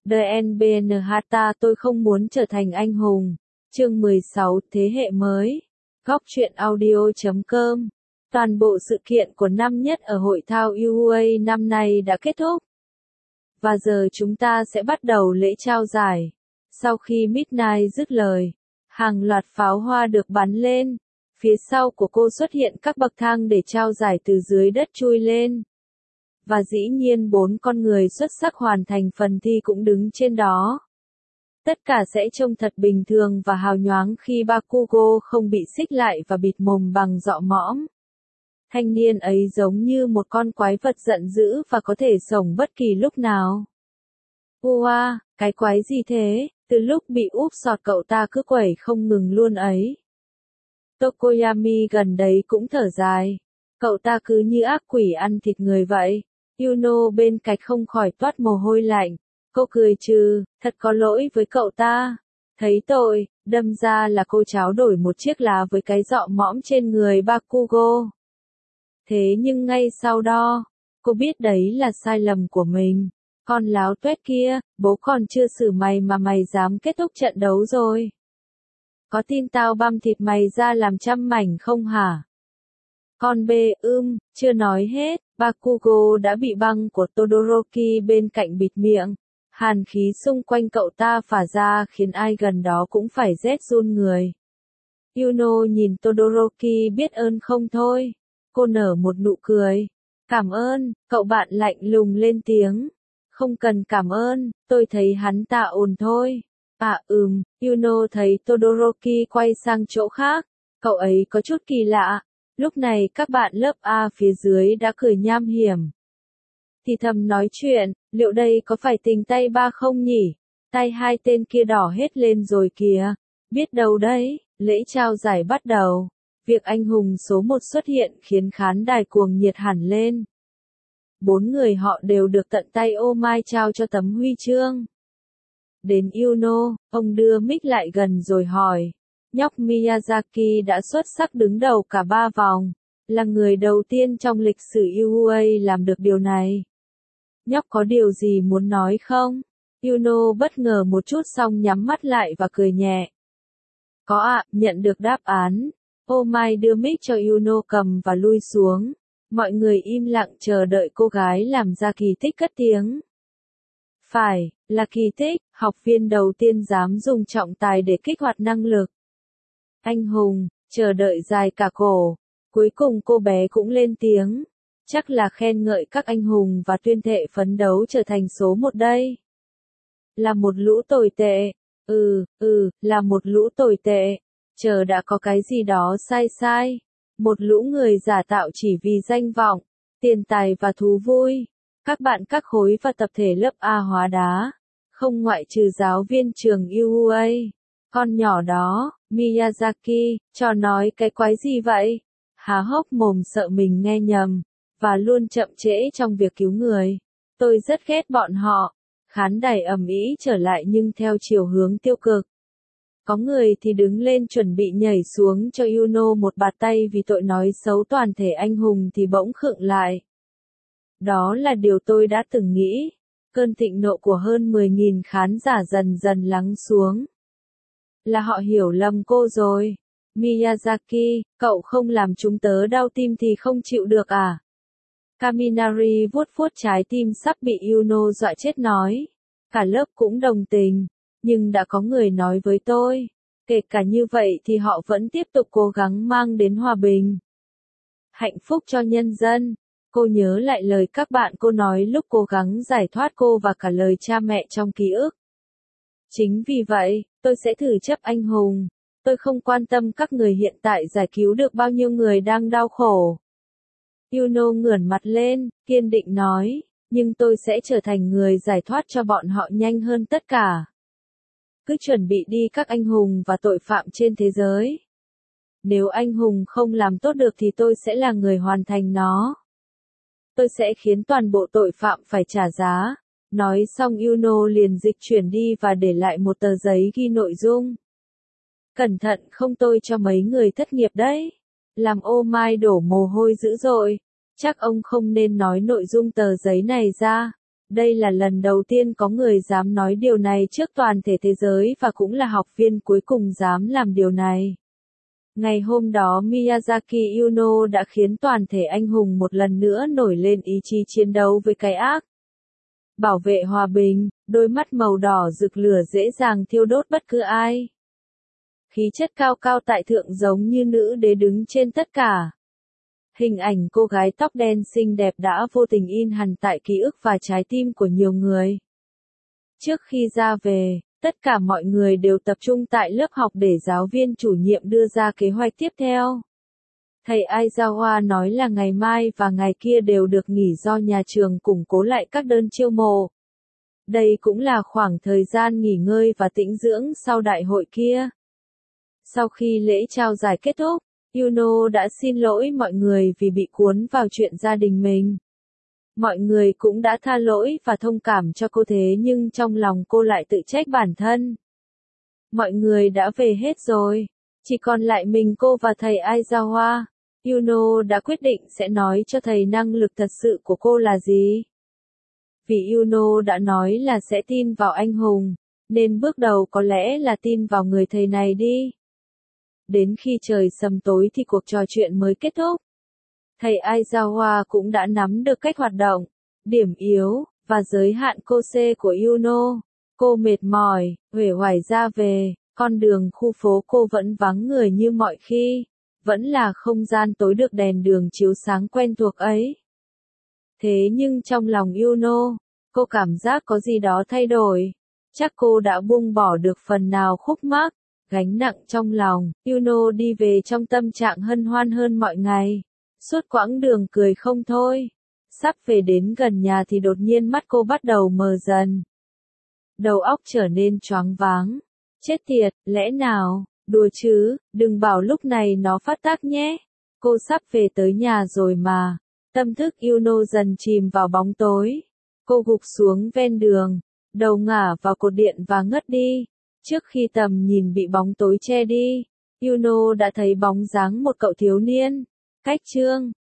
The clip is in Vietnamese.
DNBNH tôi không muốn trở thành anh hùng. Chương 16 Thế hệ mới. Góc truyện audio.com. Toàn bộ sự kiện của năm nhất ở hội thao UA năm nay đã kết thúc. Và giờ chúng ta sẽ bắt đầu lễ trao giải. Sau khi Midnight dứt lời, hàng loạt pháo hoa được bắn lên. Phía sau của cô xuất hiện các bậc thang để trao giải từ dưới đất chui lên. Và dĩ nhiên 4 con người xuất sắc hoàn thành phần thi cũng đứng trên đó. Tất cả sẽ trông thật bình thường và hào nhoáng khi Bakugo không bị xích lại và bịt mồm bằng dọ mõm. Thanh niên ấy giống như một con quái vật giận dữ và có thể xổng bất kỳ lúc nào. Ua, cái quái gì thế, từ lúc bị úp sọt cậu ta cứ quẩy không ngừng luôn ấy. Tokoyami gần đấy cũng thở dài. Cậu ta cứ như ác quỷ ăn thịt người vậy. Yuno bên cạnh không khỏi toát mồ hôi lạnh. Cô cười trừ, thật có lỗi với cậu ta. Thấy tội, đâm ra là cô tráo đổi một chiếc lá với cái dọ mõm trên người Bakugo. Thế nhưng ngay sau đó, cô biết đấy là sai lầm của mình. Con láo tuét kia, bố còn chưa xử mày mà mày dám kết thúc trận đấu rồi. Có tin tao băm thịt mày ra làm trăm mảnh không hả? Con bê, chưa nói hết, Bakugo đã bị băng của Todoroki bên cạnh bịt miệng. Hàn khí xung quanh cậu ta phả ra khiến ai gần đó cũng phải rét run người. Yuno nhìn Todoroki biết ơn không thôi. Cô nở một nụ cười. Cảm ơn, cậu bạn lạnh lùng lên tiếng. Không cần cảm ơn, tôi thấy hắn ta ổn thôi. Yuno thấy Todoroki quay sang chỗ khác. Cậu ấy có chút kỳ lạ. Lúc này các bạn lớp A phía dưới đã cười nham hiểm. Thì thầm nói chuyện, liệu đây có phải tình tay ba không nhỉ? Tay hai tên kia đỏ hết lên rồi kìa. Biết đâu đấy, lễ trao giải bắt đầu. Việc anh hùng số 1 xuất hiện khiến khán đài cuồng nhiệt hẳn lên. 4 người họ đều được tận tay Oh My trao cho tấm huy chương. Đến Yuno, ông đưa mic lại gần rồi hỏi. Nhóc Miyazaki đã xuất sắc đứng đầu cả 3 vòng. Là người đầu tiên trong lịch sử UA làm được điều này. Nhóc có điều gì muốn nói không? Yuno bất ngờ một chút xong nhắm mắt lại và cười nhẹ. Có ạ, nhận được đáp án. Oh My đưa mic cho Yuno cầm và lui xuống. Mọi người im lặng chờ đợi cô gái làm ra kỳ tích cất tiếng. Phải, là kỳ tích, học viên đầu tiên dám dùng trọng tài để kích hoạt năng lực. Anh hùng, chờ đợi dài cả cổ. Cuối cùng cô bé cũng lên tiếng. Chắc là khen ngợi các anh hùng và tuyên thệ phấn đấu trở thành số 1 đây. Là một lũ tồi tệ. Là một lũ tồi tệ. Chờ đã có cái gì đó sai. Một lũ người giả tạo chỉ vì danh vọng, tiền tài và thú vui. Các bạn các khối và tập thể lớp A hóa đá. Không ngoại trừ giáo viên trường UA. Con nhỏ đó, Miyazaki, cho nói cái quái gì vậy? Há hốc mồm sợ mình nghe nhầm. Và luôn chậm trễ trong việc cứu người. Tôi rất ghét bọn họ. Khán đài ầm ĩ trở lại nhưng theo chiều hướng tiêu cực. Có người thì đứng lên chuẩn bị nhảy xuống cho Yuno một bạt tay vì tội nói xấu toàn thể anh hùng thì bỗng khựng lại. Đó là điều tôi đã từng nghĩ. Cơn thịnh nộ của hơn 10.000 khán giả dần dần lắng xuống. Là họ hiểu lầm cô rồi. Miyazaki, cậu không làm chúng tớ đau tim thì không chịu được à? Kaminari vuốt vuốt trái tim sắp bị Yuno dọa chết nói. Cả lớp cũng đồng tình. Nhưng đã có người nói với tôi. Kể cả như vậy thì họ vẫn tiếp tục cố gắng mang đến hòa bình. Hạnh phúc cho nhân dân. Cô nhớ lại lời các bạn cô nói lúc cố gắng giải thoát cô và cả lời cha mẹ trong ký ức. Chính vì vậy, tôi sẽ thử chấp anh hùng. Tôi không quan tâm các người hiện tại giải cứu được bao nhiêu người đang đau khổ. Yuno ngửa mặt lên, kiên định nói, nhưng tôi sẽ trở thành người giải thoát cho bọn họ nhanh hơn tất cả. Cứ chuẩn bị đi các anh hùng và tội phạm trên thế giới. Nếu anh hùng không làm tốt được thì tôi sẽ là người hoàn thành nó. Tôi sẽ khiến toàn bộ tội phạm phải trả giá. Nói xong Yuno liền dịch chuyển đi và để lại một tờ giấy ghi nội dung. Cẩn thận không tôi cho mấy người thất nghiệp đấy. Làm Oh My đổ mồ hôi dữ dội. Chắc ông không nên nói nội dung tờ giấy này ra. Đây là lần đầu tiên có người dám nói điều này trước toàn thể thế giới và cũng là học viên cuối cùng dám làm điều này. Ngày hôm đó Miyazaki Yuno đã khiến toàn thể anh hùng một lần nữa nổi lên ý chí chiến đấu với cái ác. Bảo vệ hòa bình, đôi mắt màu đỏ rực lửa dễ dàng thiêu đốt bất cứ ai. Khí chất cao cao tại thượng giống như nữ đế đứng trên tất cả. Hình ảnh cô gái tóc đen xinh đẹp đã vô tình in hằn tại ký ức và trái tim của nhiều người. Trước khi ra về, tất cả mọi người đều tập trung tại lớp học để giáo viên chủ nhiệm đưa ra kế hoạch tiếp theo. Thầy Aizawa nói là ngày mai và ngày kia đều được nghỉ do nhà trường củng cố lại các đơn chiêu mộ. Đây cũng là khoảng thời gian nghỉ ngơi và tĩnh dưỡng sau đại hội kia. Sau khi lễ trao giải kết thúc, Yuno đã xin lỗi mọi người vì bị cuốn vào chuyện gia đình mình. Mọi người cũng đã tha lỗi và thông cảm cho cô thế nhưng trong lòng cô lại tự trách bản thân. Mọi người đã về hết rồi, chỉ còn lại mình cô và thầy Aizawa. Yuno đã quyết định sẽ nói cho thầy năng lực thật sự của cô là gì. Vì Yuno đã nói là sẽ tin vào anh hùng, nên bước đầu có lẽ là tin vào người thầy này đi. Đến khi trời sầm tối thì cuộc trò chuyện mới kết thúc. Thầy Aizawa cũng đã nắm được cách hoạt động, điểm yếu, và giới hạn Kose của Yuno. Cô mệt mỏi, uể oải ra về, con đường khu phố cô vẫn vắng người như mọi khi. Vẫn là không gian tối được đèn đường chiếu sáng quen thuộc ấy. Thế nhưng trong lòng Yuno, cô cảm giác có gì đó thay đổi. Chắc cô đã buông bỏ được phần nào khúc mắc, gánh nặng trong lòng. Yuno đi về trong tâm trạng hân hoan hơn mọi ngày. Suốt quãng đường cười không thôi. Sắp về đến gần nhà thì đột nhiên mắt cô bắt đầu mờ dần. Đầu óc trở nên choáng váng. Chết tiệt, lẽ nào? Đùa chứ, đừng bảo lúc này nó phát tác nhé. Cô sắp về tới nhà rồi mà. Tâm thức Yuno dần chìm vào bóng tối. Cô gục xuống ven đường, đầu ngả vào cột điện và ngất đi. Trước khi tầm nhìn bị bóng tối che đi, Yuno đã thấy bóng dáng một cậu thiếu niên. Cách chương